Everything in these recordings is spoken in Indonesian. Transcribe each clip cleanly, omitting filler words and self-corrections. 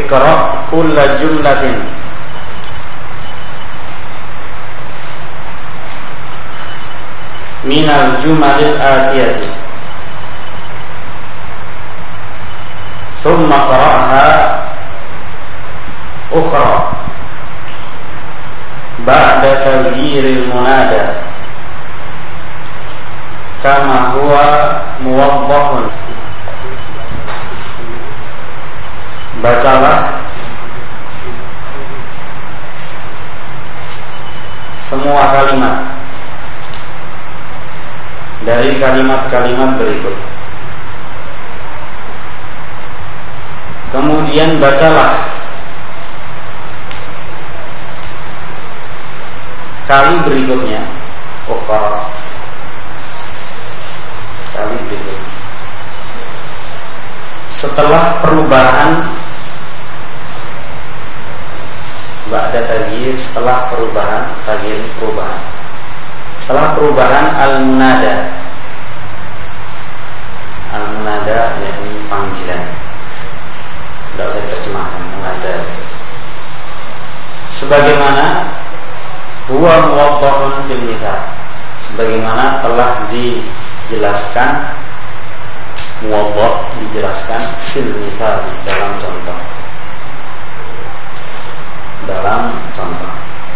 Iqra' kulla jumlatin minal jumalil atiyati thumma qara'ha ukhra ba'da taghyiril munada kama huwa muwaddahun. Bacalah semua kalimat dari kalimat-kalimat berikut. Kemudian bacalah kali berikutnya, ukhra, kali berikutnya, setelah perubahan ba'da taghyir, setelah perubahan taghyir, perubahan, setelah perubahan al-munada. Al-munada yakni panggilan, tidak usah diterjemahkan, munada. Sebagaimana huwa muwaddahun fil mithal, sebagaimana telah dijelaskan, muwaddah dijelaskan fil mithal, dalam contoh. Dalam contoh.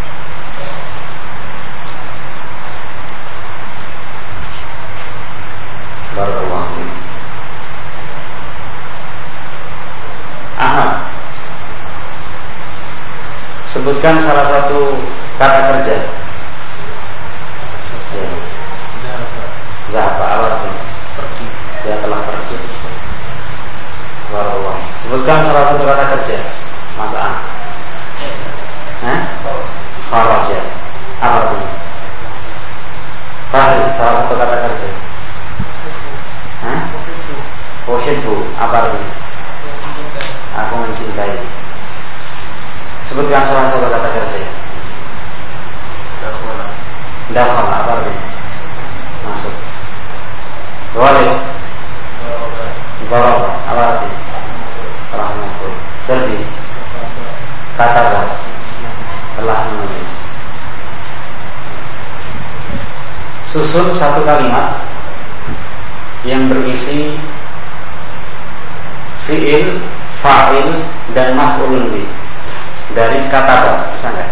Barakallahu fiik. Ahmad, sebutkan salah satu kata kerja. Ya. Zahaba, apa? Pergi. Dia telah pergi. Barakallahu. Sebutkan salah satu kata kerja. Mas A. Kharaja. Apa itu? Fahri, salah satu kata kerja. Uhibbu, apa itu? Aku mencintai. Sebutkan salah satu kata kerja. Dakhala, apa itu? Masuk. Walid. Daraba, apa itu? Telah mengikut. Terdi. Kataba, telah menulis. Susun satu kalimat yang berisi fi'il, fa'il, dan maf'ulun bih dari kataba, bisa enggak?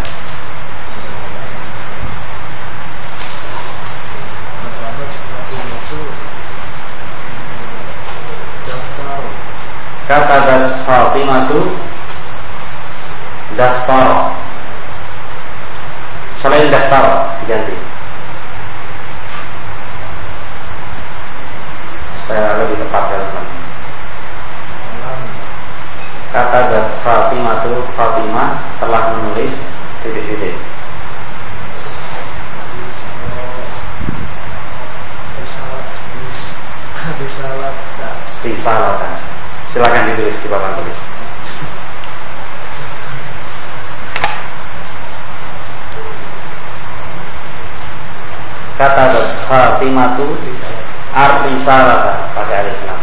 Katabat Fatimatu daftar. Selain daftar diganti supaya lebih tepat kalimat. Katabat Fatimatu, Fatimah telah menulis titik-titik. Risalatan. Silakan ditulis di papan tulis. Katabat Fatimatu ar-risalata, pakai alif lam.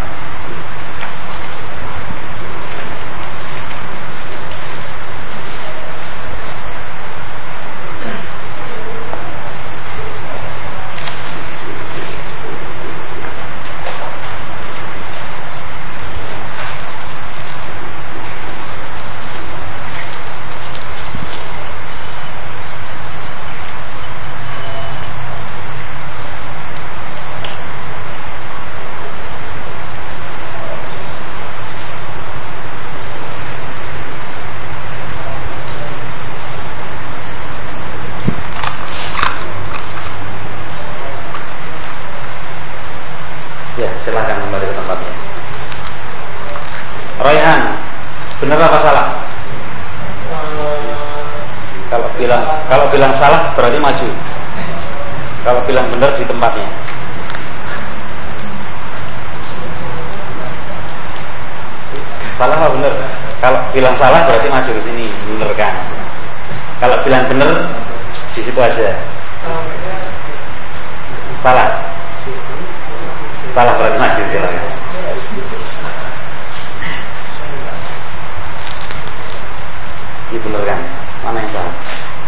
Ya, silakan kembali ke tempatnya. Raihan, benar apa salah? Kalau bilang salah berarti maju. Kalau bilang benar di tempatnya. Salah apa benar? Kalau bilang salah berarti maju ke sini, benar kan? Kalau bilang benar di situ aja. Salah. Salah berarti maju, silakan. dibenarkan. Mana yang salah?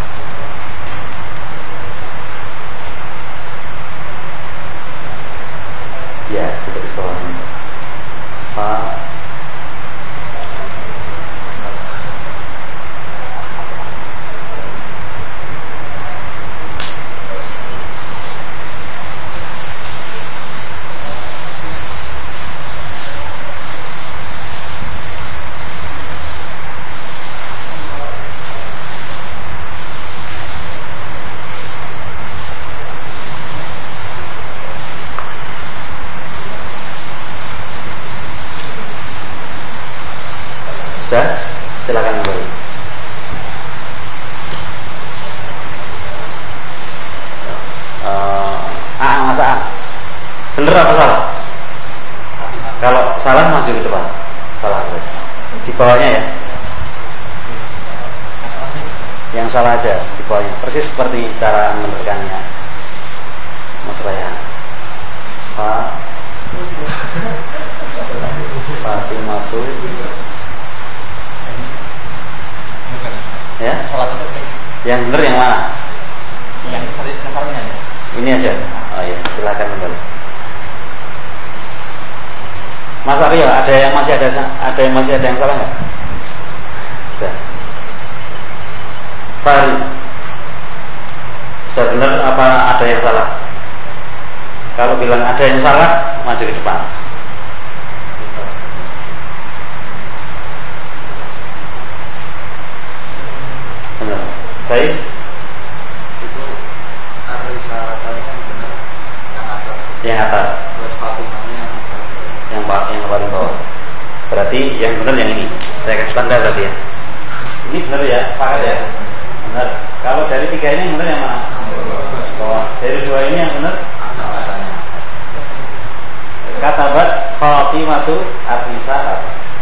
Ya, kita di bawahnya. Sudah, silakan kembali. Masa bener apa salah? Kalau salah maju ke depan. Salah berarti. Di bawahnya ya. Yang salah aja di bawahnya. Persis seperti cara menerkannya Mas Raya. Fatimatu. Ya, salah itu. Yang benar yang mana? Yang kasarnya ya. Ini aja. Oh iya, silakan kembali. Mas Aryo, ada yang masih ada yang salah nggak? Sudah. Fahri, sudah benar apa ada yang salah? Kalau bilang ada yang salah, maju ke depan. Benar. Saya itu Arisalatanya yang benar yang atas. Terus Fatimahnya yang paling bawah. Berarti yang benar yang ini. Saya kasih tanda berarti ya. Ini benar ya, sepakat ya. Benar. Kalau dari 3 ini yang benar yang mana? Bawah. Dari 2 ini yang benar? Katabat Fatimatu Ar-Risalah.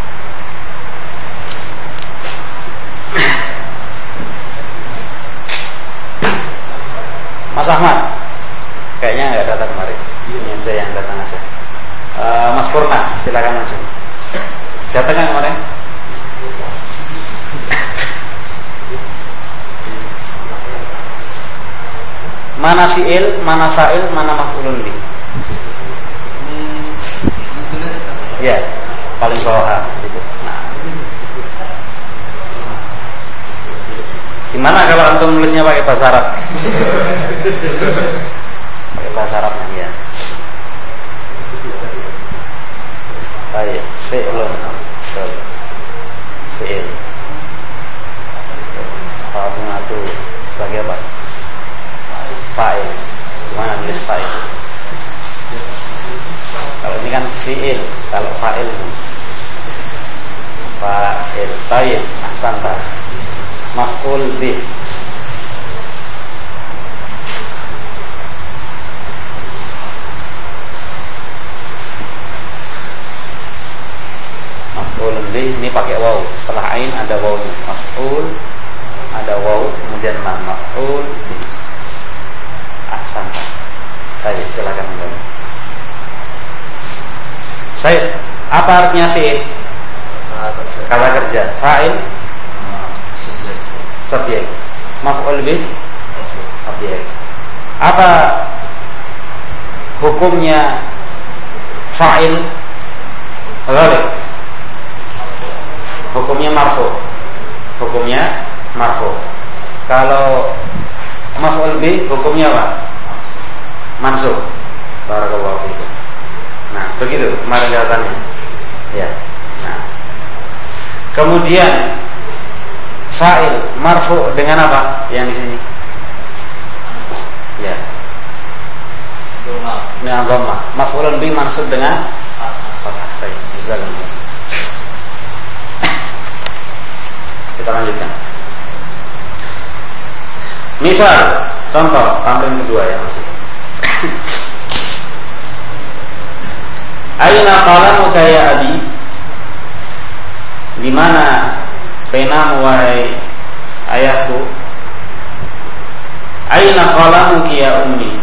Mas Ahmad kayaknya nggak datang kemarin. Ini saya yang datang aja. Mas Purna, silakan maju. Datang kan kemarin? Mana fi'il, mana fa'il, mana maf'ulun bih? Ya, paling bawah. Nah. Gimana kalau antum nulisnya pakai bahasa Arab? Pakai bahasa Arabnya ya. Baik, fi'lun. Fi'il. Fatimatu sebagai apa? Fa'il. Gimana nulis fa'il? Kalau ini kan fi'il, kalau fa'il fa'il. Baik, ahsanta. Maf'ul bih. Maf'ul bih ini pakai waw. Setelah ain ada waw. Maf'ul ada waw, kemudian maf'ul bih. Ahsanta. Baik, silakan kembali. Said, apa artinya fi'il? Kata kerja. Fa'il subjek. Maf'ul bih objek. Apa hukumnya fa'il ghalib? Hukumnya marfu. Hukumnya marfu. Kalau maf'ul bih hukumnya apa? Mansub. Barakallahu fiikum. Nah, begitu kemarin jawabannya. Ya. Nah. Kemudian fa'il marfu dengan apa? Yang di sini. Ya. Dengan dhamma. Maf'ulun bih mansub dengan fathah. Baik, jazakallahu. Kita lanjutkan. Misal, contoh tamrin kedua ya masih. Aina qalamuka ya abi? Di mana penamu wahai ayahku? Aina qalamuki ya ummi?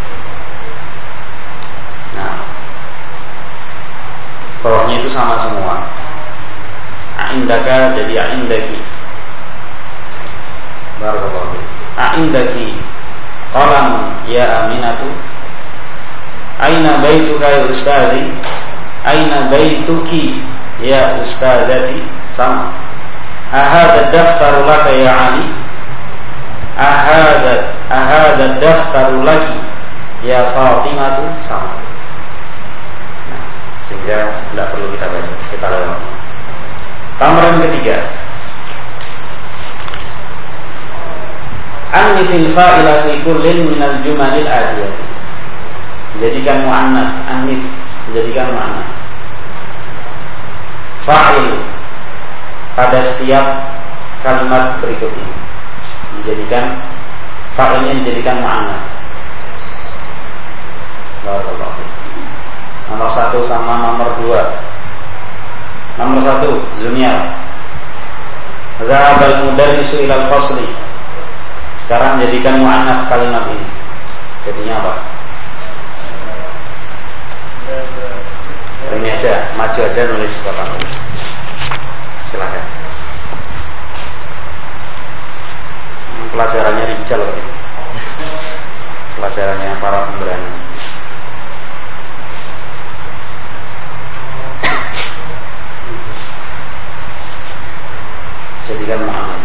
Nah, bawahnya itu sama semua. Indaka jadi indaki. Barakallahu fiik. A'indaki qalam ya Aminatu. Aina baituka ya ustazi? Aina baituki ya ustazati? Sama. Ahada daftaru laka ya Ali? Ahada daftaru laki ya Fatimatu? Sama. Nah, sehingga tidak perlu kita baca, kita lewati. Tamrin ketiga. Anithil fa'ila fi kullin minal jumalil atiyati. Menjadikan mu'annats, anith, menjadikan mu'annats. Fa'il pada setiap kalimat berikut ini. Dijadikan fa'ilnya dijadikan mu'annats. Barakallahu fiik. Nomor 1 sama nomor 2. Nomor 1 Zunyal. Zahabal mudarrisu ilal fasli. Sekarang jadikan mu'annats kalimat ini. Jadinya apa? Ini aja, maju aja nulis bapak nulis. Silakan. Pelajarannya Rijal ini. Pelajarannya para pemberani. Jadikan mu'annats.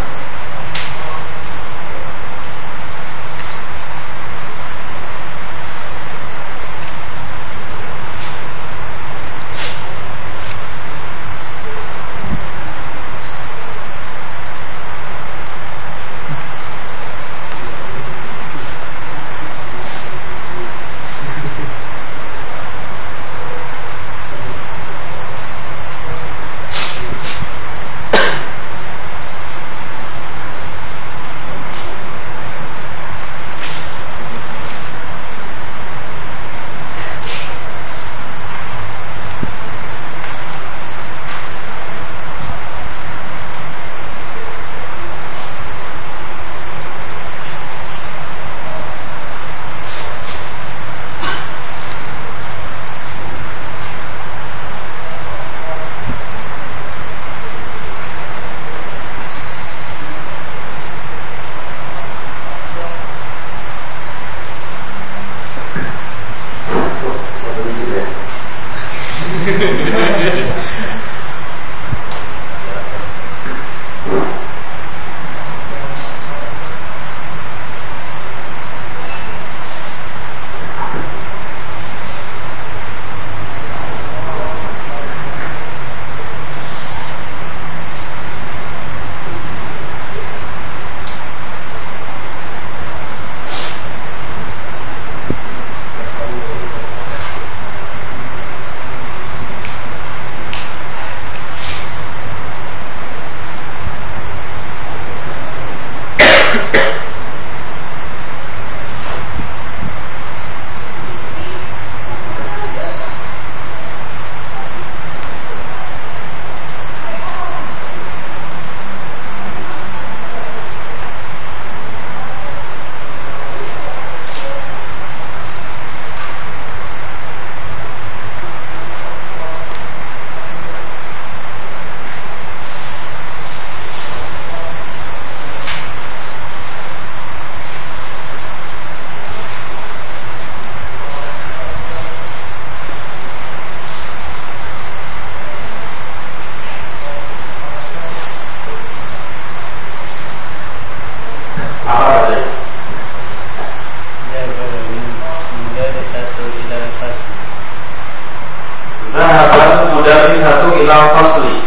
ilal fasli.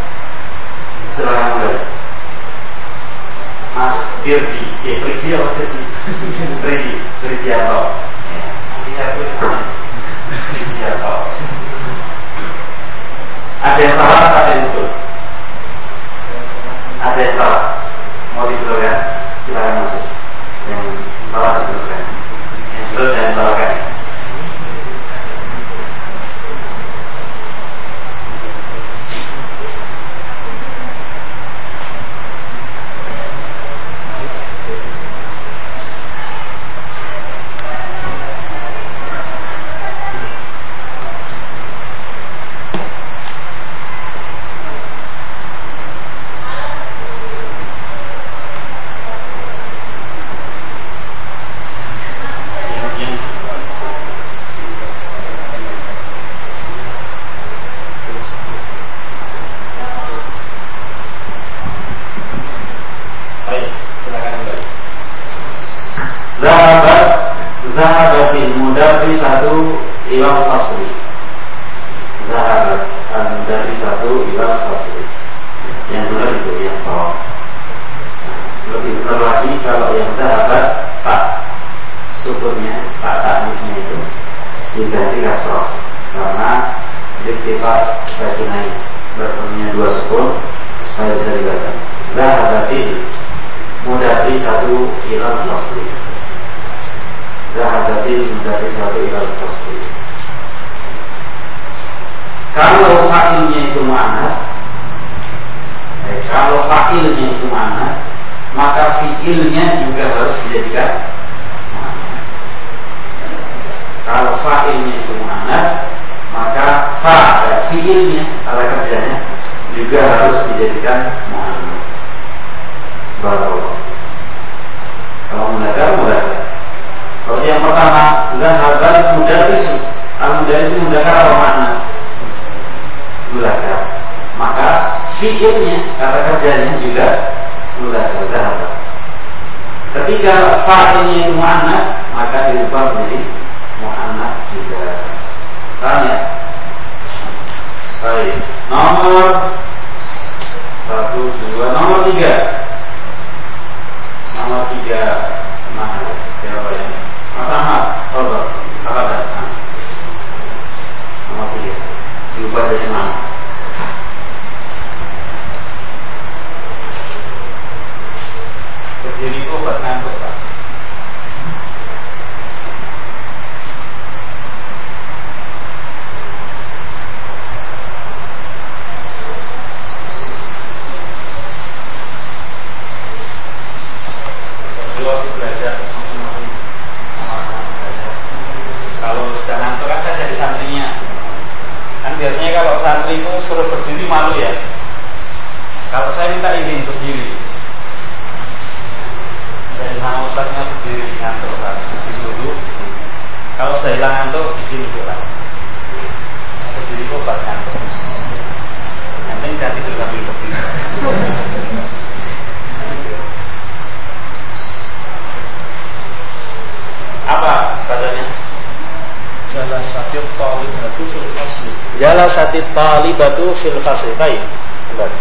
Silakan mulai. Mas Birdi, Birdi apa Birdi? Birdi atau Birdi atau ada yang salah, ada yang betul. Ada yang salah, mau dibetulkan, silakan masuk. Yang salah dibetulkan, yang betul jangan salahkan. satu ilal fasli. Zahabat al-mudarrisatu ilal fasli. Yang benar itu yang tolong. Lebih benar lagi kalau yang zahabat tak sukunnya, tak ta'nifnya itu diganti kasroh karena diktifat sakinai berpunya dua sukun supaya bisa dibaca. Zahabatil mudarrisatu ilal fasli. Zahabatil mudarrisatu ilal fasli. Kalau fa'ilnya itu mu'annas, kalau fa'ilnya itu mu'annas, maka fi'ilnya juga harus dijadikan mu'annas. Kalau fa'ilnya itu mu'annas, maka fi'ilnya, kata kerjanya juga harus dijadikan mu'annas. Barakallahu. Kalau mudzakkar. Kalau yang pertama, zahabal mudarris. Al-mudarris mudzakkar atau mu'annas? Mudzakkar. Maka fi'ilnya, kata kerjanya juga mudzakkar, zahaba. Ketika fa'ilnya itu mu'annas, maka dirubah menjadi mu'annas juga. Paham ya? Baik. Nomor 1, 2, nomor 3. Nomor 3 mana? Siapa ya? Mas Ahmad. Tolong. Apa dah? Nomor 3. Dirubah jadi mana? Berdiri itu obat ngantuk, Pak. Waktu belajar masing-masing kalau sedang ngantuk kan saya jadi santrinya. Kan biasanya kalau santri itu suruh berdiri malu ya. Kalau saya minta izin berdiri, dari sama ustaznya berdiri ngantuk saat disuruh. Kalau saya hilang ngantuk izin duduk lagi. Berdiri kok obat ngantuk. Yang penting saya tidur sambil berdiri. Apa bacanya? Jalasatit talibatu fil fasli. Jalasatit talibatu fil fasli. Baik. Kembali.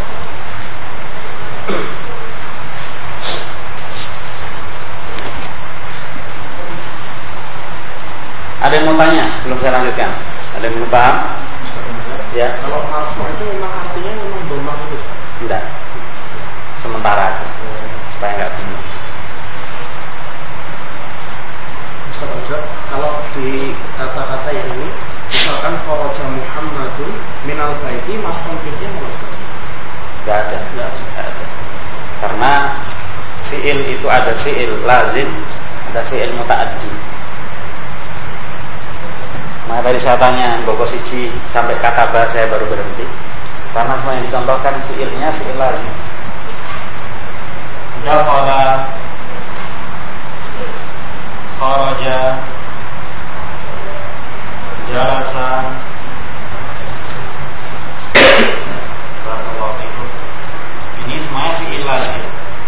Ada yang mau tanya sebelum saya lanjutkan? Ada yang belum paham? Ya. Kalau marfu itu memang artinya memang domah itu? Tidak. Sementara aja. Supaya nggak bingung. Kalau di kata-kata yang ini, misalkan kharaja Muhammadun minal baiti, maf'ul bihnya enggak ada. Karena fi'il itu ada fi'il lazim, ada fi'il muta'addi. Maka tadi saya tanya Boko Siji sampai kata ba saya baru berhenti. Karena semua yang dicontohkan fi'ilnya fi'il lazim. Dakhala, kharaja, jalasa, barakallahu fikum. Ini semuanya fi'il lazim.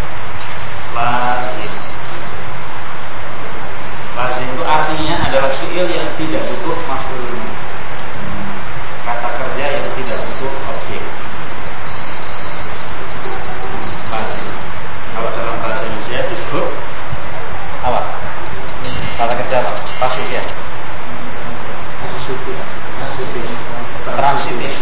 Lazim itu artinya adalah fi'il yang tidak butuh maf'ul. Kata kerja yang tidak butuh objek. Lazim. Kalau dalam bahasa Indonesia disebut apa? Kata kerja apa? Pasif ya? Transitif.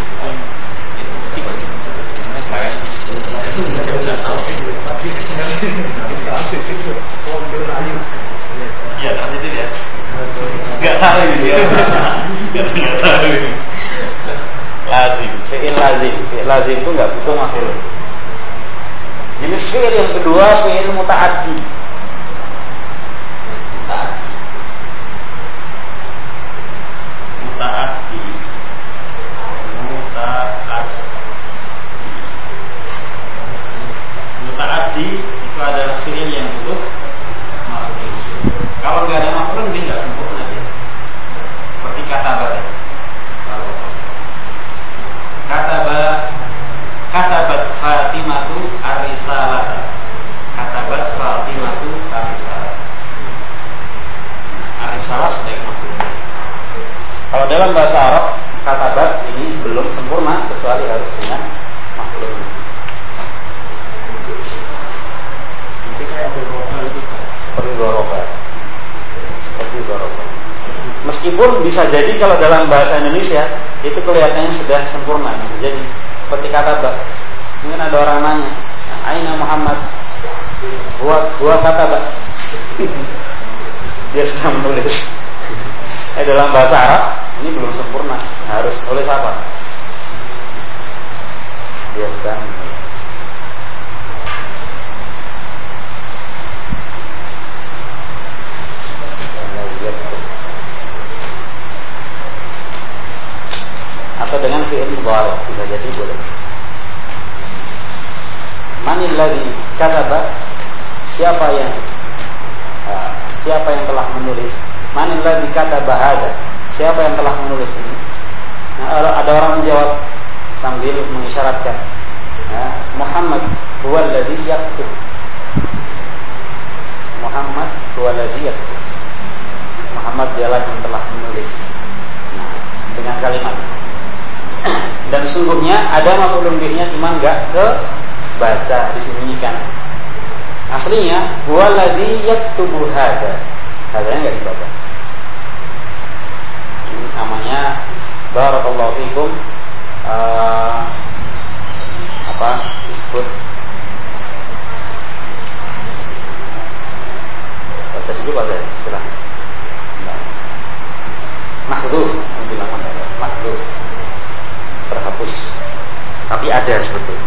Iya, transitif ya? Gak tahu ini ya. Gak tahu ini. Lazim, fi'il lazim. Fi'il lazim itu gak butuh maf'ul. Jenis fi'il yang kedua fi'il muta'addi. Muta'addi itu adalah fi'il yang butuh maf'ul. Kalau nggak ada maf'ul mungkin nggak sempurna dia. Seperti katabat. Katabat Fatimatu ar-risalata. Katabat Fatimah dalam bahasa Arab katabat ini belum sempurna kecuali harus dengan maf'ul bih. Nanti kayak doroba itu Seperti doroba. Meskipun bisa jadi kalau dalam bahasa Indonesia itu kelihatannya sudah sempurna. Jadi seperti kataba. Mungkin ada orang nanya, Aina Muhammad? Gua kataba. Dia sedang menulis. Dalam bahasa Arab ini belum sempurna. Harus tulis apa? Dia sedang menulis. Atau dengan fi'il mudhari bisa jadi boleh. Manil ladzi kataba, siapa yang telah menulis? Manil ladzi kataba hada, siapa yang telah menulis ini? Nah, ada orang menjawab sambil mengisyaratkan, Muhammad huwal ladzi yaktub. Muhammad huwal ladzi yaktub. Muhammad dialah yang telah menulis. Nah, dengan kalimat. Dan sungguhnya ada maf'ulun bihnya cuma enggak kebaca, disembunyikan. Aslinya huwaladzi yaktubu hada. Hadanya enggak dibaca. Ini namanya barakallahu fikum disebut baca dulu baca istilahnya. Mahdhuf, mahdhuf. Terhapus. Tapi ada sebetulnya.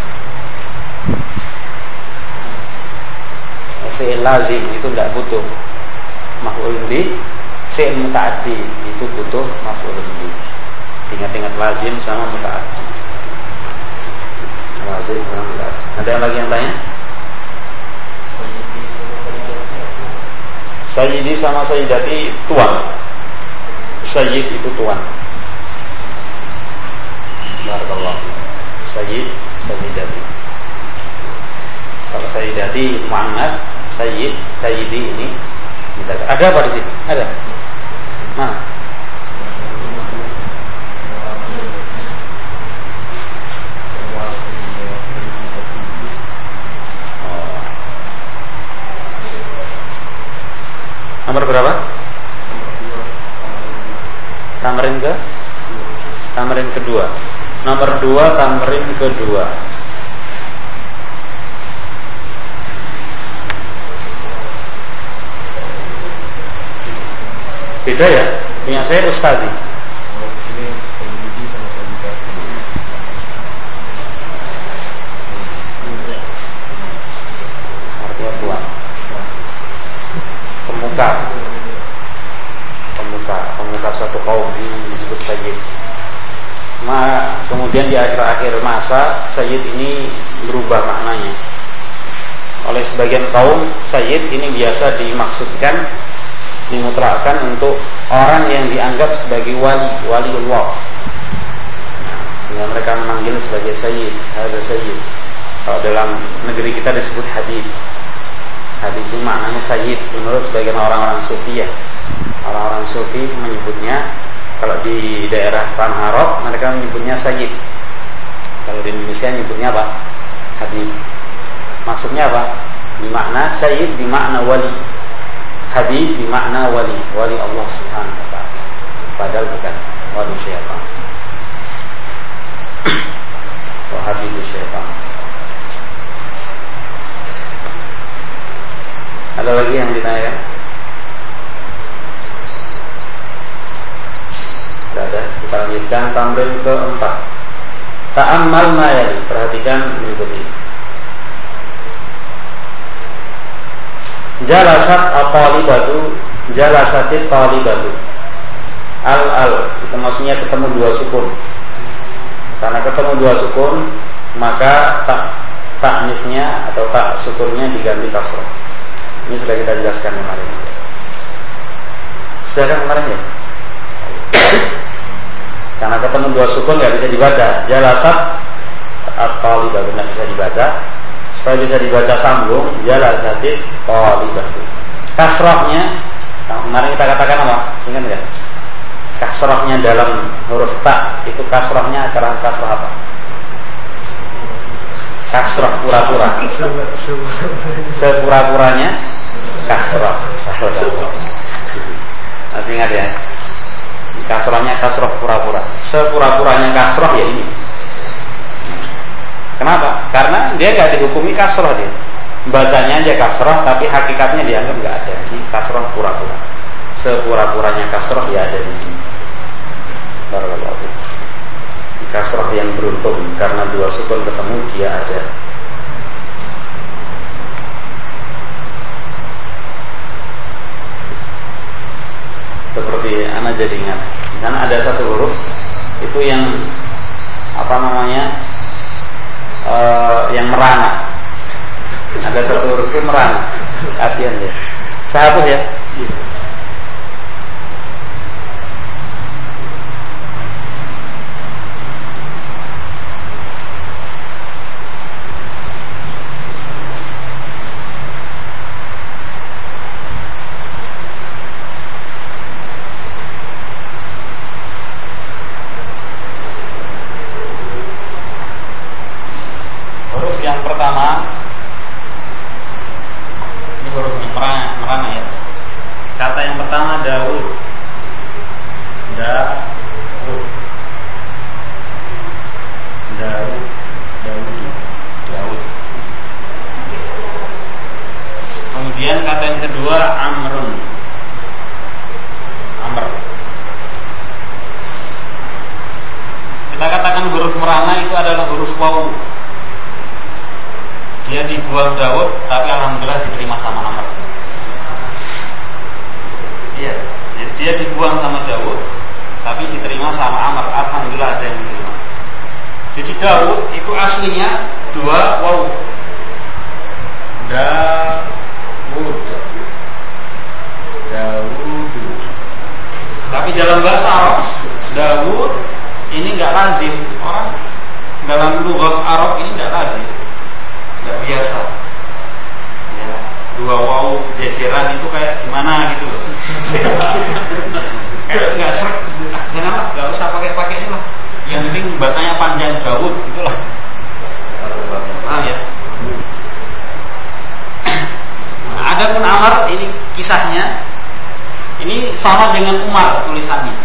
Fi'il lazim itu tidak butuh maf'ul bih. Fi'il muta'addi itu butuh maf'ul bih. Ingat-ingat lazim sama muta'addi. Lazim sama muta'addi. Ada yang lagi yang tanya? Sayyidi sama sayyidati tuan. Sayyid itu tuan. Barakallahu. Sayyid, sayyidati. Kalau sayyidati muannats, sayyid, sayyidi ini mudzakkar. Ada apa di sini? Ada. Mana? Nomor berapa? Tamrin ke? Tamrin kedua. Nomor 2 tamrin kedua. Beda ya? Punya saya Ustadi. Ini sayyidi sama sayyidati. Artinya tuan. Pemuka suatu kaum ini disebut sayyid. Kemudian di akhir-akhir masa sayyid ini berubah maknanya. Oleh sebagian kaum sayyid ini biasa dimaksudkan, dimutlakkan untuk orang yang dianggap sebagai waliullah. Sehingga mereka memanggil sebagai sayyid, hadza sayyid. Kalau dalam negeri kita disebut habib. Habib itu maknanya sayyid menurut sebagian orang-orang sufi ya. Orang-orang sufi menyebutnya, kalau di daerah Tanah Arab mereka menyebutnya sayyid. Kalau di Indonesia menyebutnya apa? Habib. Maksudnya apa? Di makna sayyid, di makna wali. Habib di makna wali Allah Subhanahu wa ta'ala. Padahal bukan wali syaitan. Habib syaitan. Ada lagi yang ditanyakan? Tidak ada. Kita lanjutkan tamrin keempat. Ta'ammal ma yali. Perhatikan berikut ini. Jalasat at-talibatu, jalasatit talibatu. Al itu maksudnya ketemu dua sukun. Karena ketemu dua sukun, maka ta'nifnya atau tak sukunnya diganti kasrah. Ini sudah kita jelaskan kemarin. Sudah kan kemarin ya? Karena ketemu dua sukun nggak bisa dibaca. Jalasat at-talibatu nggak bisa dibaca. Supaya bisa dibaca sambung, jalasatit talibatu. Kasrahnya, kemarin kita katakan apa? Ingat nggak? kasrahnya dalam huruf ta itu kasrahnya adalah kasrah apa? Kasrah pura-pura. Sepura-puranya kasrah. Masih ingat ya? Kasrahnya kasrah pura-pura. Sepura-puranya kasrah ya ini. Kenapa? Karena dia gak dihukumi kasrah dia. Bacanya aja kasrah tapi hakikatnya dianggap gak ada. Ini kasrah pura-pura. Sepura-puranya kasrah ya ada di sini. Barakallahu fiik. Kasrah yang beruntung karena dua sukun ketemu dia ada. Seperti ana jadi ingat. Karena ada satu huruf itu yang apa namanya? Yang merana. Ada satu huruf itu merana. Kasihan ya. Saya hapus ya. Yang pertama ini huruf yang merana ya. Kata yang pertama Daud. Daud. Kemudian kata yang kedua Amrun. Amr. Kita katakan huruf merana itu adalah huruf waw. Dia dibuang Daud, tapi alhamdulillah diterima sama Amr. Iya, dia dibuang sama Daud, tapi diterima sama Amr. Alhamdulillah ada yang menerima. Jadi Daud itu aslinya dua waw. Daud. Tapi dalam bahasa Arab, Daud ini enggak lazim. Orang dalam lughat Arab ini enggak lazim. Nggak biasa ya, dua waw jajaran itu kayak gimana gitu loh. Kayak nggak seret, janganlah, nggak usah pakai ini lah. Yang penting bacanya panjang Daud gitulah. Paham ya? Nah, adapun Amr ini kisahnya ini sama dengan Umar tulisannya.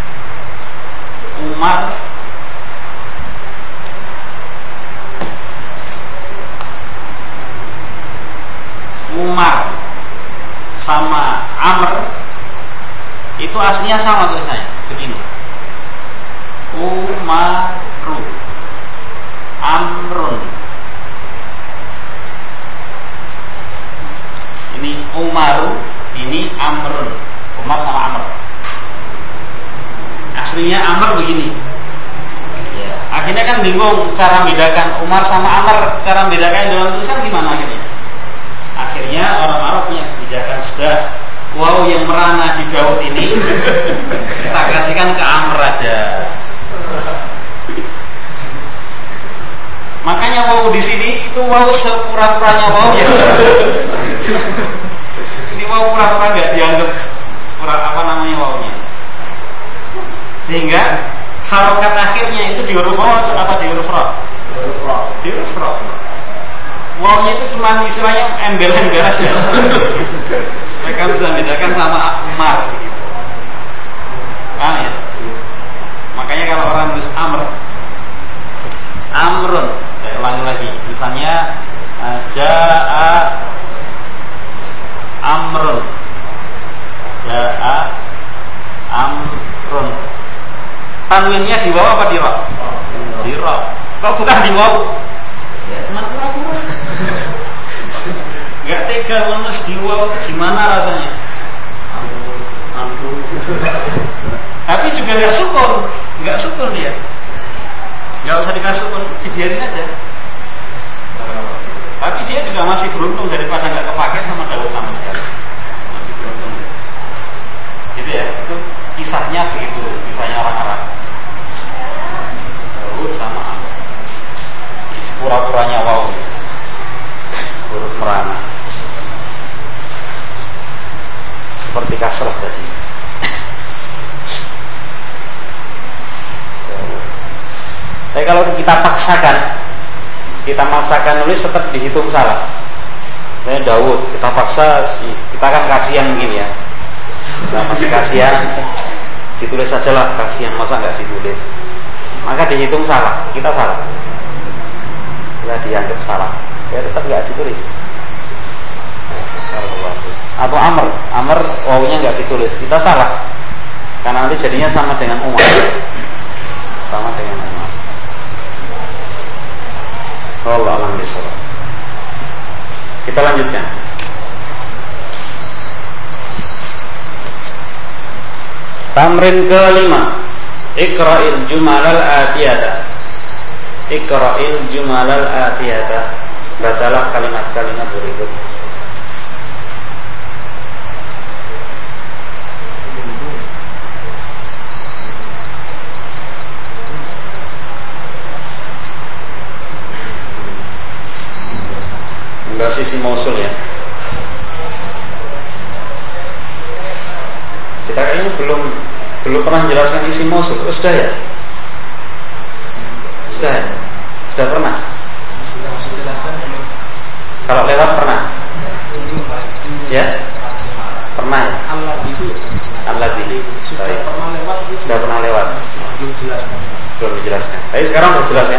Umar sama Amr itu aslinya sama tulisannya begini. Umaru Amrun. Ini Umaru, ini Amrun. Umar sama Amr. Aslinya Amr begini. Akhirnya kan bingung cara membedakan Umar sama Amr. Cara membedakan dalam tulisan gimana akhirnya? Akhirnya orang Arab punya kebijakan, sudah waw yang merana di Daud ini kita kasihkan ke Amr aja. Makanya waw di sini itu waw sepura-puranya waw ya. Ini waw pura-pura nggak dianggap apa namanya wawnya. Sehingga harokat akhirnya itu di huruf waw atau apa di huruf ra? Di huruf ra. Wawnya itu cuma istilahnya embel-embel aja. Mereka bisa bedakan sama Umar gitu. Paham ya? Makanya kalau orang nulis Amr, Amrun, saya ulangi lagi. Misalnya Ja'a Amrun, Ja'a Amrun. Tanwinnya di waw apa di ra? Di ra. Kok bukan di waw? Ya cuma pura-pura. Gak tega menulis di waw, gimana rasanya? Ampun. Tapi juga gak sukun dia. Gak usah dikasih sukun, dibiarin aja. Tapi dia juga masih beruntung daripada gak kepake sama Daud sama sekali. Masih beruntung. Gitu ya, itu kisahnya begitu, kisahnya orang Arab. Daud sama Amr. Pura-puranya waw, huruf merana, seperti kasrah tadi. kita maksakan nulis tetap dihitung salah. Saya Daud, kita paksa, kita kan kasihan mungkin ya. Kita masih kasihan, ditulis sajalah, kasihan, masa nggak ditulis. Maka dihitung salah, kita salah. Kita dianggap salah, ya tetap nggak ditulis. Atau Amr wawunya nggak ditulis, kita salah. Karena nanti jadinya sama dengan Umar. Sama dengan Umar. Wallahu a'lam bishawab. Kita lanjutkan. Tamrin kelima. Iqra'il jumalal atiyata. Iqra'il jumalal atiyata. Bacalah kalimat-kalimat berikut. Enggak sisi mausul ya. Kita kayaknya belum pernah jelaskan isi mausul. Sudah ya? Sudah ya? Sudah pernah? Kalau lewat pernah? Ya? Pernah ya? Alladzi. Sudah pernah lewat. Belum dijelaskan. Tapi sekarang sudah jelas ya.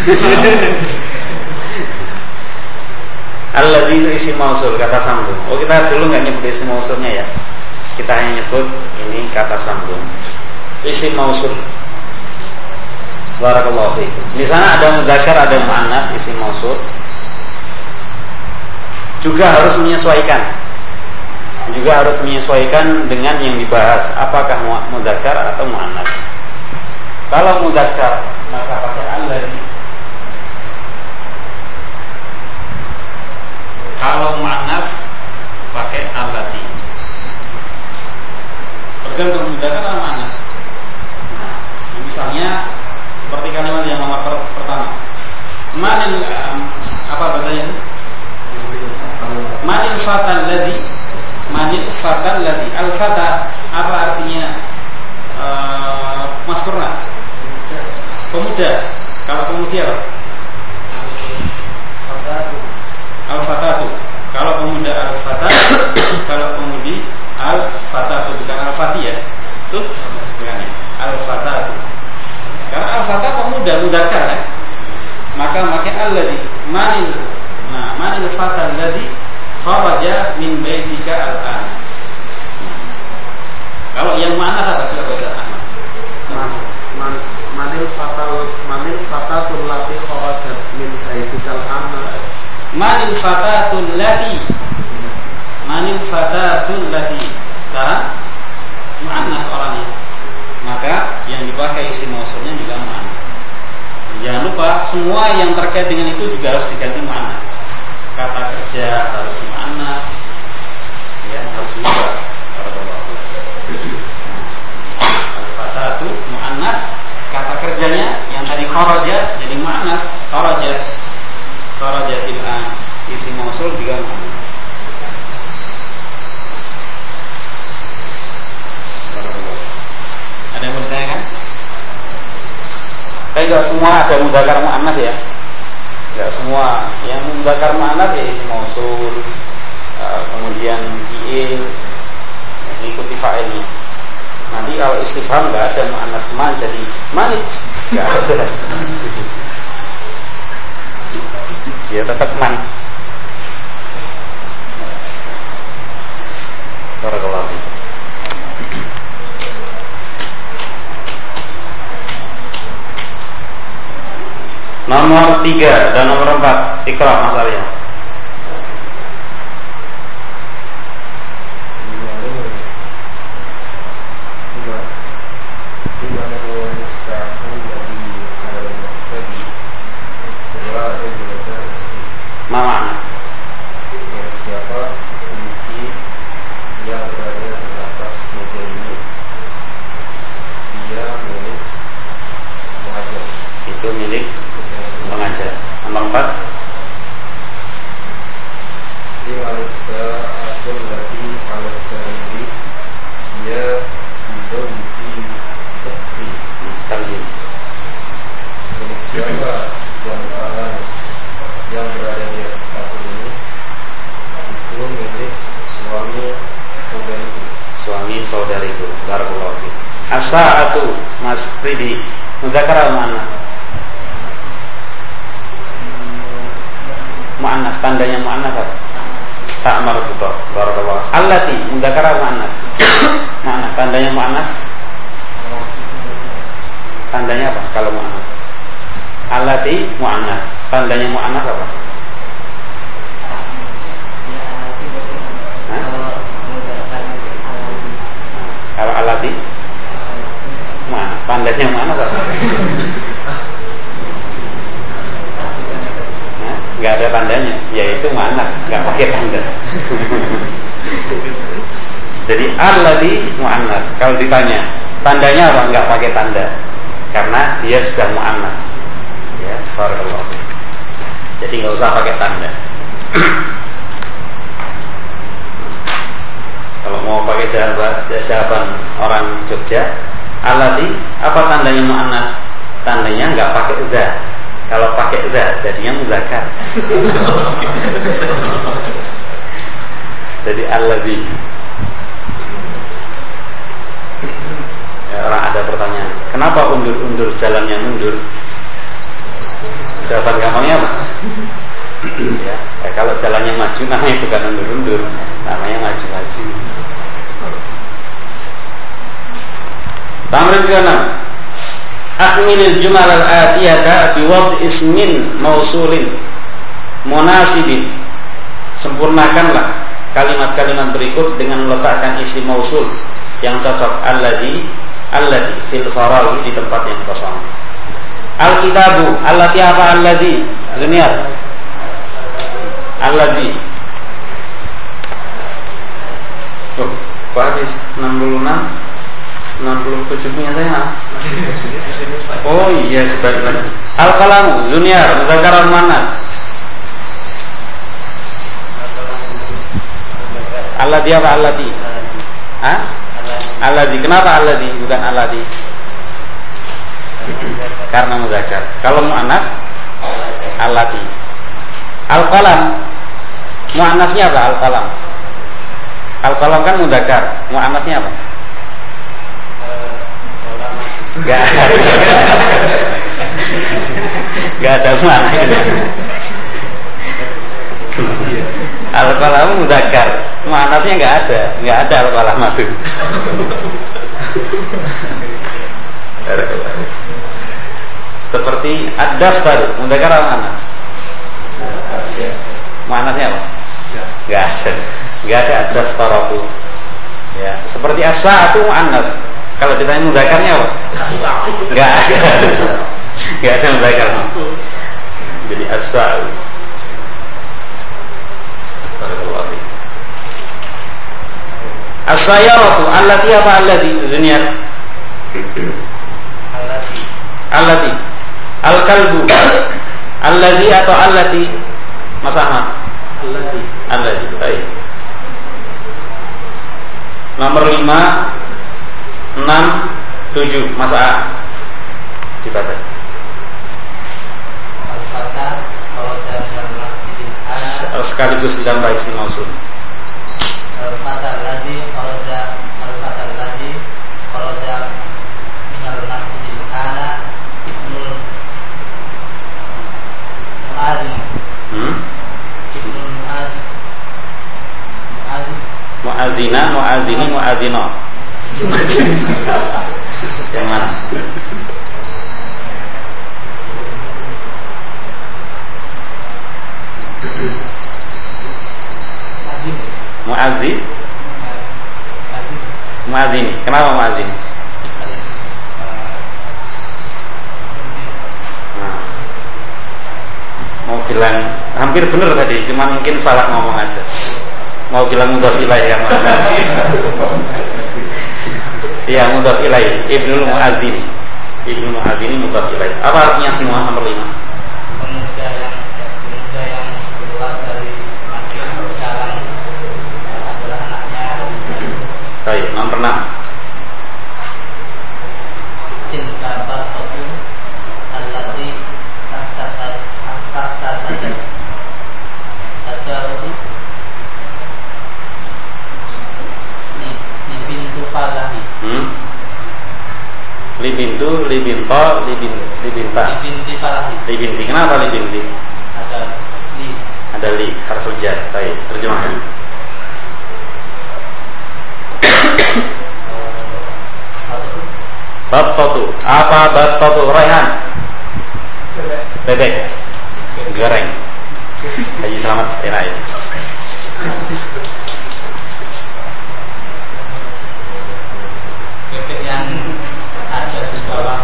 Alladzi itu isim mausul, kata sambung. Oh, kita dulu nggak nyebut isim mausulnya ya. Kita hanya nyebut ini kata sambung. Isim mausul. Barakallahu fiikum. Di sana ada mudzakkar, ada muannats, isim mausul. Juga harus menyesuaikan. Juga harus menyesuaikan dengan yang dibahas. Apakah mudzakkar atau muannats? Kalau mudzakkar maka pakai alladzi. Kalau muannats pakai alladzi. Tergantung mudzakkar atau muannats. Nah, misalnya seperti kalimat yang nomor pertama. Manil apa bacanya itu? Manil fatal ladzi. Manil fatal ladzi. Al fata apa artinya? Masturna. Pemuda. Kalau pemuda apa? Al-fatatu. Kalau pemuda al-fatatu, kalau pemudi al-fatatu, bukan al-fati ya. Tuh, bukan ya. Al-fatatu. Sekarang al-fatatu pemuda, mudzakkar kan? Maka makin alladzi manil fatal ladzi kharaja min baitika al-an. Kalau yang mana apa coba baca Ahmad? Manil fatatul lati kharajat min baitika al-an. Manil fatatul lati. Sekarang muannats orangnya. Maka yang dipakai isim mausulnya juga muannats. Jangan lupa semua yang terkait dengan itu juga harus diganti muannats. Kata kerja harus muannats. Ya, harus juga. Al-fatatu muannats, kata kerjanya yang tadi kharaja jadi muannats, kharajatil an, isim mausul juga muannats. Ada yang mau ditanyakan? Tapi enggak semua ada mudzakkar muannats ya. Enggak semua. Yang mudzakkar muannats ya isim mausul, kemudian fi'il, mengikuti fa'ilnya. Nanti kalau istifham enggak ada muannats man, jadi manit. Enggak ada. Ya tetap man. Barakallahu fiik. Nomor 3 dan nomor 4 Iqra Mas Arya. Mana? Siapa kunci yang berada di atas meja ini? Dia milik pengajar. Itu milik pengajar. Nomor 4 as-sa'atu Mas Ridi mudzakar atau muannats? Muannats, tandanya muannats apa? Ta'mar betul. Barakallahu. Allati mudzakar atau muannats? Muannats, tandanya muannats? Tandanya apa kalau muannats? Allati muannats, tandanya muannats apa? Kalau allati mana? Tandanya mana Pak? Nah, nggak ada tandanya, yaitu mana? Nggak pakai tanda. Jadi allati muannats. Kalau ditanya tandanya apa? Nggak pakai tanda, karena dia sudah muannats. Ya, barakallahu. Jadi nggak usah pakai tanda. Kalau mau pakai jawaban orang Jogja, allati apa tandanya muannats? Tandanya nggak pakai dza. Kalau pakai dza jadinya muzakkar. Jadi allati. Ya, orang ada pertanyaan, kenapa undur-undur jalannya mundur? Jawaban gampangnya apa? Ya, kalau jalannya maju namanya bukan undur-undur, namanya maju-maju. Tamrin ke-6. Akmilil jumal al-atiyata biwad ismin mausulin munasibin. Sempurnakanlah kalimat-kalimat berikut dengan meletakkan isim mausul yang cocok. Alladzi fil faraghi, di tempat yang kosong. Al-kitabu, allati apa alladzi? Junior. Alladzi. Oh, habis 66 67 punya saya. Oh iya, kebalik. Al-qalamu, junior, mudzakar muannats. Alladzi apa alladzi? Hah? Alladzi. Kenapa alladzi bukan alladzi? Karena mudzakar. Kalau muannats alladzi. Al-qalam, muannasnya apa al-qalam? Al-qalam kan mudzakar, muannasnya apa? Gak ada maknanya. Al-qalam mudzakar, muannasnya nggak ada al-qalam itu. Seperti ad-daftar, mudzakar apa muannats? Muannasnya apa? Nggak ada ad-daftaratu. Ya, seperti as-sa'atu muannats. Kalau ditanya mudzakarnya apa? Enggak ada mudzakar. Jadi as-sa'u. As-sayyaratu allati apa allati? Zuniat. Allati. Al-kalbu allati atau allati? Mas Ahmad. Allati. Baik. Nomor 5 6, 7 Mas A dibaca. Al-Fatah kharaja minal masjidil haram. Sekaligus ditambah isim mausul. Al-Fatah alladzi kharaja minal masjidil haram ibnul muadzin. Ibnul muadzin. Muadzina. Yang mana? Muazzin. Muazzin. Kenapa muazzin? Nah, mau bilang hampir benar tadi, cuma mungkin salah ngomong aja. Mau bilang mudhaf ilaih yang mana? Iya, mudhaf ilaih. Ibnul Muadzin. Ibnul Muadzin mudhaf ilaih. Apa artinya semua nomor 5? Pemuda yang keluar dari masjid sekarang adalah anaknya. Baik, nomor 6. Tilka baqatu allati tahta saja. Sajarati di pintu palahi. itu libinto, libinta. Libinti Farahi. Libinti. Kenapa libinti? Ada li harful jar. Baik, terjemahkan. Battatu. Apa battatu? Raihan. Bebek. Goreng. Haji Selamat enak ya. bebek yang ada di bawah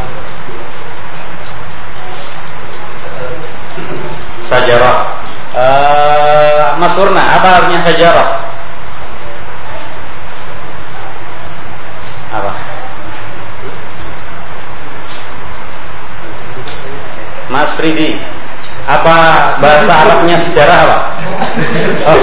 sajarah. Mas Purna, apa artinya sajarah? Apa? Mas Fridi, apa bahasa Arabnya sejarah apa? Oh,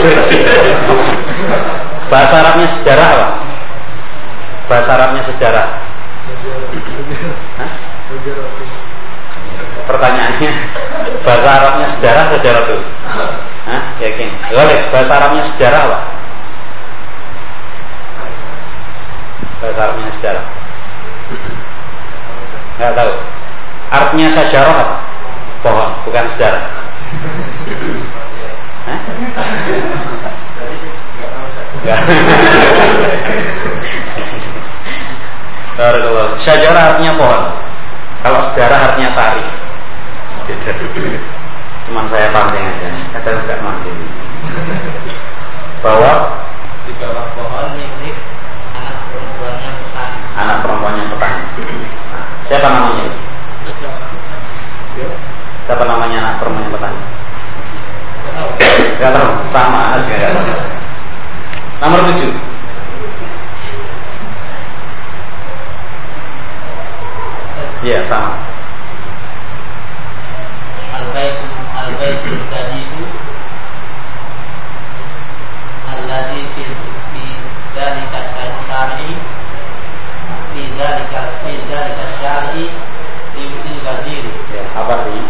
bahasa Arabnya sejarah apa? Bahasa Arabnya sejarah. Hah? Pertanyaannya, bahasa Arabnya sejarah tuh. Hah? Yakin? Boleh. Bahasa Arabnya sejarah apa? Bahasa Arabnya sejarah. Nggak tahu. Artinya sejarah apa? Pohon, bukan sejarah. Hah? Enggak. Sejarah artinya pohon. Kalau sejarah artinya tarikh. Tidak. Cuman saya pancing aja. Kadang suka mancing. Bahwa di bawah pohon milik anak perempuannya petani. Anak perempuannya petani. Nah, siapa namanya? Siapa namanya anak perempuannya petani? Gak tahu. Sama aja gak tahu. Nomor 7. Iya, sama. Al-baitul jadidu alladzi fi dzalika syar'i fi dzalika syar'i lil wazir. Ya, apa ini?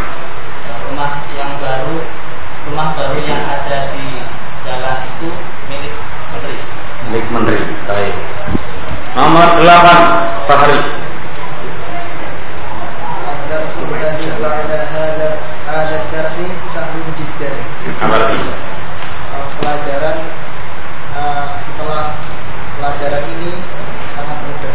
Rumah baru yang ada di jalan itu milik menteri. Milik menteri. Baik. Nomor 8, Fahri. Ada darsi sahlun jiddan. Apa artinya? Pelajaran setelah pelajaran ini sangat mudah.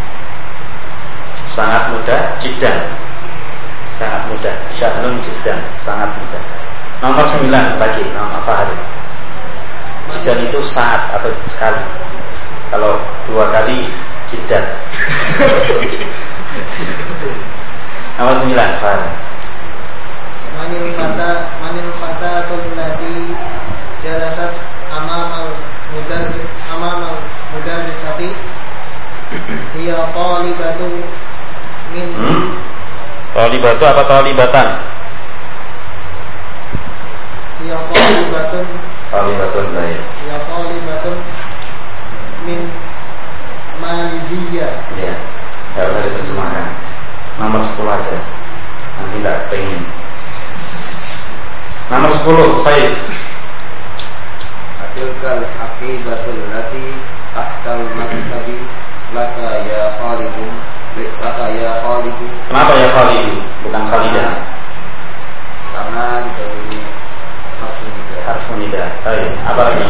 Sangat mudah, jiddan. Sangat mudah. Sahlun jiddan, sangat mudah. Nomor 9 lagi, nomor Fahri. Jiddan itu saat atau sekali. Kalau 2 kali jiddan. Nomor 9 Fahri. Manil fata tullati jalasat amamal mudarrisati hiya talibatu min Talibatu apa talibatan? hiya Talibatun baik. hiya talibatun min Malaysia. Ya, nggak usah diterjemahkan. Nomor 10 aja. Nanti nggak pengen. Nomor 10, Said. Atilkal haqibatul lati tahtal madhabi laka ya Khalidun. Kenapa ya Khalidu? Bukan Khalidah. Karena dibagi Harfunida. Baik, apa lagi?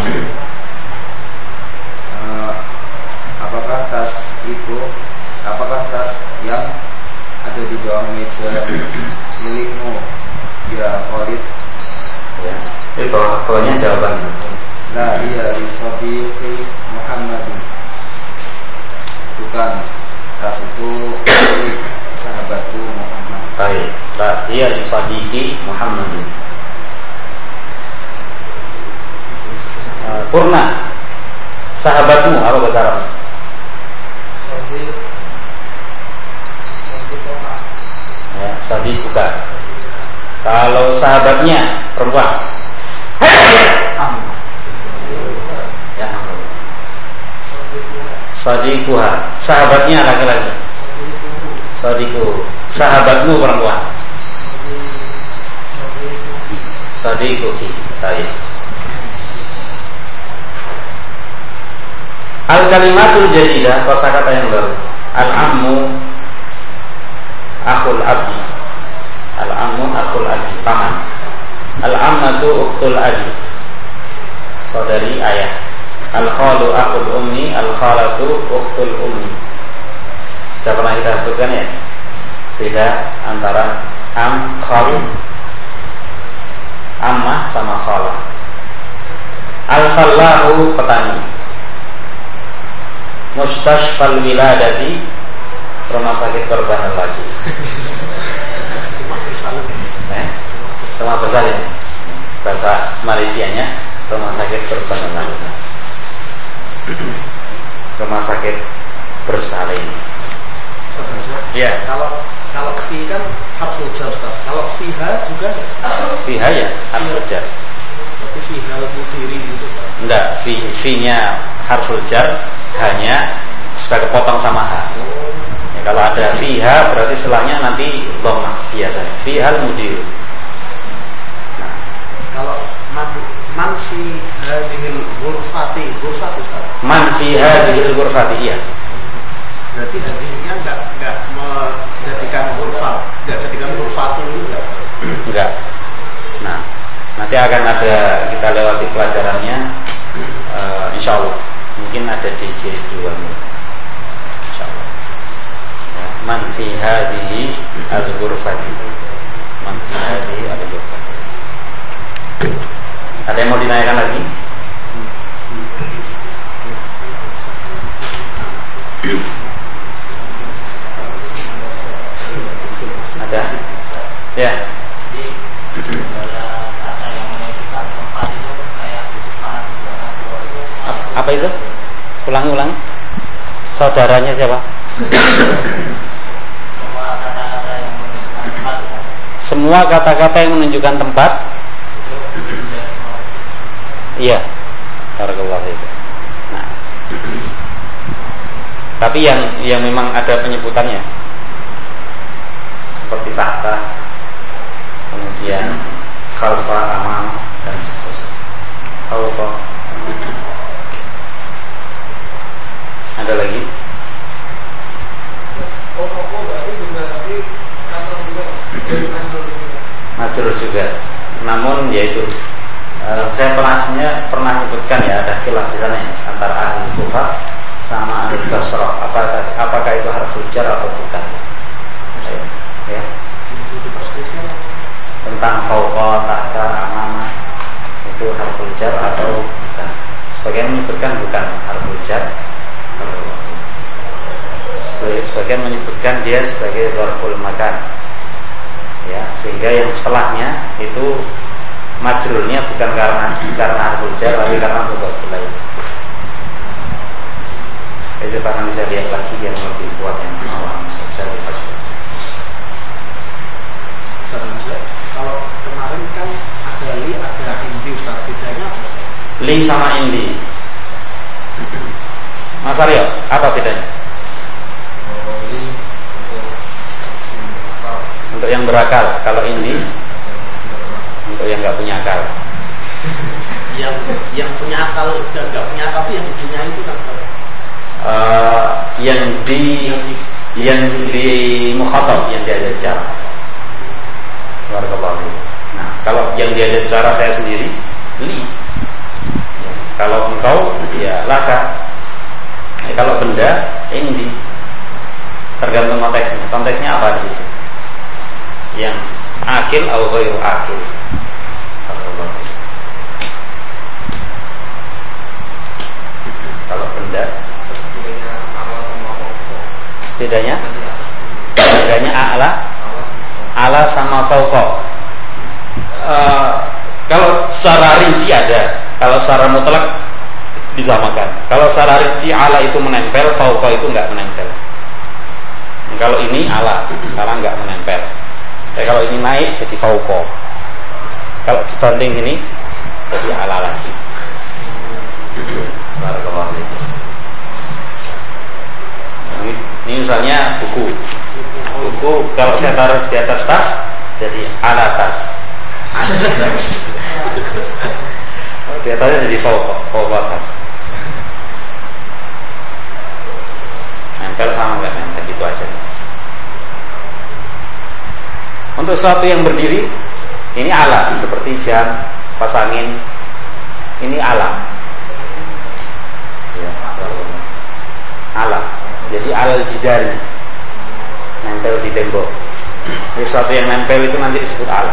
Apakah tas yang ada di bawah meja milikmu ya Khalid? Ya. Itu bawahnya jawaban. La iya li sadiqi Muhammadin. Bukan, tas itu milik sahabatku Muhammad. Baik. La iya li sadiqi Muhammadin. Purna. Sahabatmu apa bahasa Arab? Ya, sadiquka. Kalau sahabatnya perempuan. Ya, sadiquha. Sahabatnya laki-laki. Sadiqu. Sahabatmu perempuan. Sadiquki. Baik. Al-kalimatul jadidah, kosakata yang baru. Al-ammu akhul abi. Al-ammu akhul abi, paman. Al-ammatu ukhtul abi, saudari ayah. Al-khalu akhul ummi, al-khalatu ukhtul ummi. Sudah pernah kita sebutkan ya, beda antara khal, ammah sama khalah. Al-fallahu petani. Mustashfal wiladati, rumah sakit korban lagi. Rumah bersalin. Bahasa Malaysianya rumah sakit korban lagi. Rumah sakit bersalin. Ya. Kalau fi kan harful jar, Ustaz. Kalau fiha juga fiha ya harful jar. Berarti fiha mudiri gitu, Pak. Enggak, fi-nya harful jar, hanya sudah kepotong sama ha. Ya, kalau ada fiha berarti setelahnya nanti dhammah biasanya. Fihal mudir. Nah, kalau man fi hadhil ghurfati, ghurfat Ustaz. Man fi hadhil ghurfati, iya. Berarti hadisnya enggak menjadikan ghurfat, enggak jadikan ghurfatul itu enggak. Nah, nanti akan ada kita lewati pelajarannya, insyaallah. Mungkin ada di J2 nya. Insyaallah. Ya, man fi hadhihi al-ghurfati. Man fi hadhihi al-ghurfati. Ada yang mau ditanyakan lagi? Ada? Ya. Apa itu? Ulangi. Saudaranya siapa? Semua kata-kata yang menunjukkan tempat. Iya. Barakallahu fiik. Nah. Tapi yang memang ada penyebutannya, seperti tahta, kemudian khalfa, amam, dan seterusnya. Khalfa. Ada lagi? Majrur juga. Namun yaitu saya pernah menyebutkan ya, ada khilaf di sana ya, antara ahli Kufah sama ahli Basrah. Apakah itu harful jar atau bukan? Ya. Tentang fauqa, tahta, amama, itu harful jar atau bukan? Sebagian menyebutkan bukan harful jar, sebagian menyebutkan dia sebagai dzarful makan. Ya, sehingga yang setelahnya itu majrurnya bukan karena harful jar, tapi karena mudhaf ilaih. Coba nanti saya lihat lagi yang lebih kuat yang awal. Saya lihat. Kalau kemarin kan ada li, ada indi, Ustaz. Bedanya apa? Li sama indi. Mas Aryo, apa bedanya? Li untuk yang berakal, kalau indi untuk yang nggak punya akal. yang punya akal dan nggak punya akal itu yang dipunya itu kan? Yang di mukhatab, yang diajak bicara. Barakallahu. Nah, kalau yang diajak bicara saya sendiri, li. Ya, kalau engkau, ya laka. Kalau benda, indi. Tergantung konteksnya. Konteksnya apa di situ? Yang akil atau ghairu akil. Kalau benda, bedanya ala sama fauqa. Kalau secara rinci ada, kalau secara mutlak disamakan. Kalau secara rinci ala itu menempel, fauqa itu enggak menempel. Kalau ini ala, karena enggak menempel. Tapi kalau ini naik jadi fauqa. Kalau dibanting ini jadi ala lagi. Barakallahu fiik. Ini misalnya buku. Kalau saya taruh di atas tas jadi ala tas. Di atasnya jadi fauqa tas. Nempel sama nggak nempel, itu aja sih. Untuk sesuatu yang berdiri, ini ala, seperti jam, kipas angin, ini ala. Ya, ala. Jadi alal jidari, nempel di tembok. Jadi sesuatu yang nempel itu nanti disebut ala.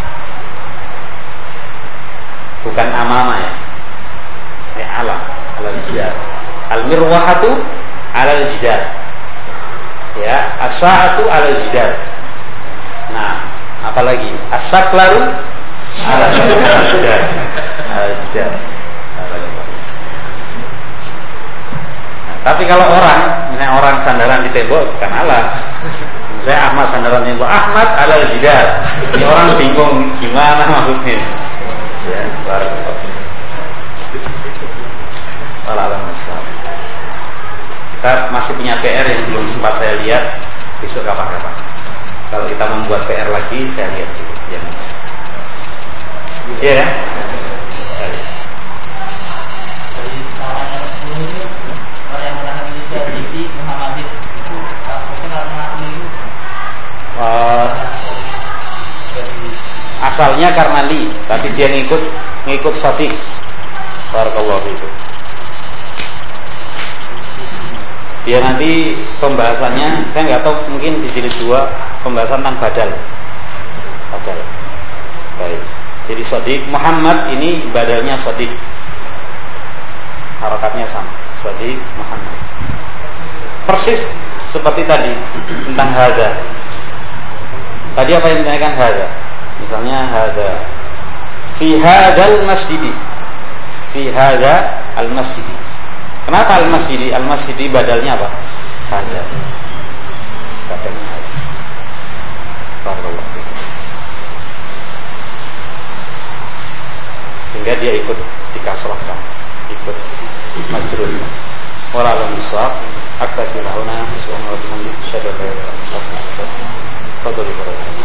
Bukan amama ya. Ini ala, alal jidar. Al-mirwahatu alal jidar. Ya, as-sa'atu alal jidar. Nah, apalagi as-saklaru alal jidar. Alal jidar. Nah, tapi kalau misalnya orang sandaran di tembok bukan ala. Saya Ahmad sandaran di tembok, Ahmad alal jidar. Ini orang bingung gimana maksudnya. Ya, kita masih punya PR yang belum sempat saya lihat, besok kapan-kapan. Kalau kita membuat PR lagi, saya lihat dulu. Iya ya. Dari tahun yang 10 itu orang yang pernah Indonesia TV Muhammadin itu kasusnya karena ini. Asalnya karena li, tapi dia ngikut Sadiq. Barakallahu fiikum. Dia nanti pembahasannya, saya nggak tahu, mungkin di jilid 2 pembahasan tentang badal. Baik. Jadi Sadiq Muhammad ini badalnya Sadiq. Harakatnya sama. Sadiq Muhammad. Persis seperti tadi tentang hada. Tadi apa yang ditanyakan hada? Misalnya hada. Fi hadal masjidi. Fi hada al masjidi. Kenapa al-masjidi? Al-masjidi badalnya apa? Hada. Badalnya hada. Barakallahu fiikum. Sehingga dia ikut dikasrahkan, ikut majrur. Wala lam bisawab, aktafi lahuna subhanahu wa ta'ala. Syadallahu alaihi wa sallam.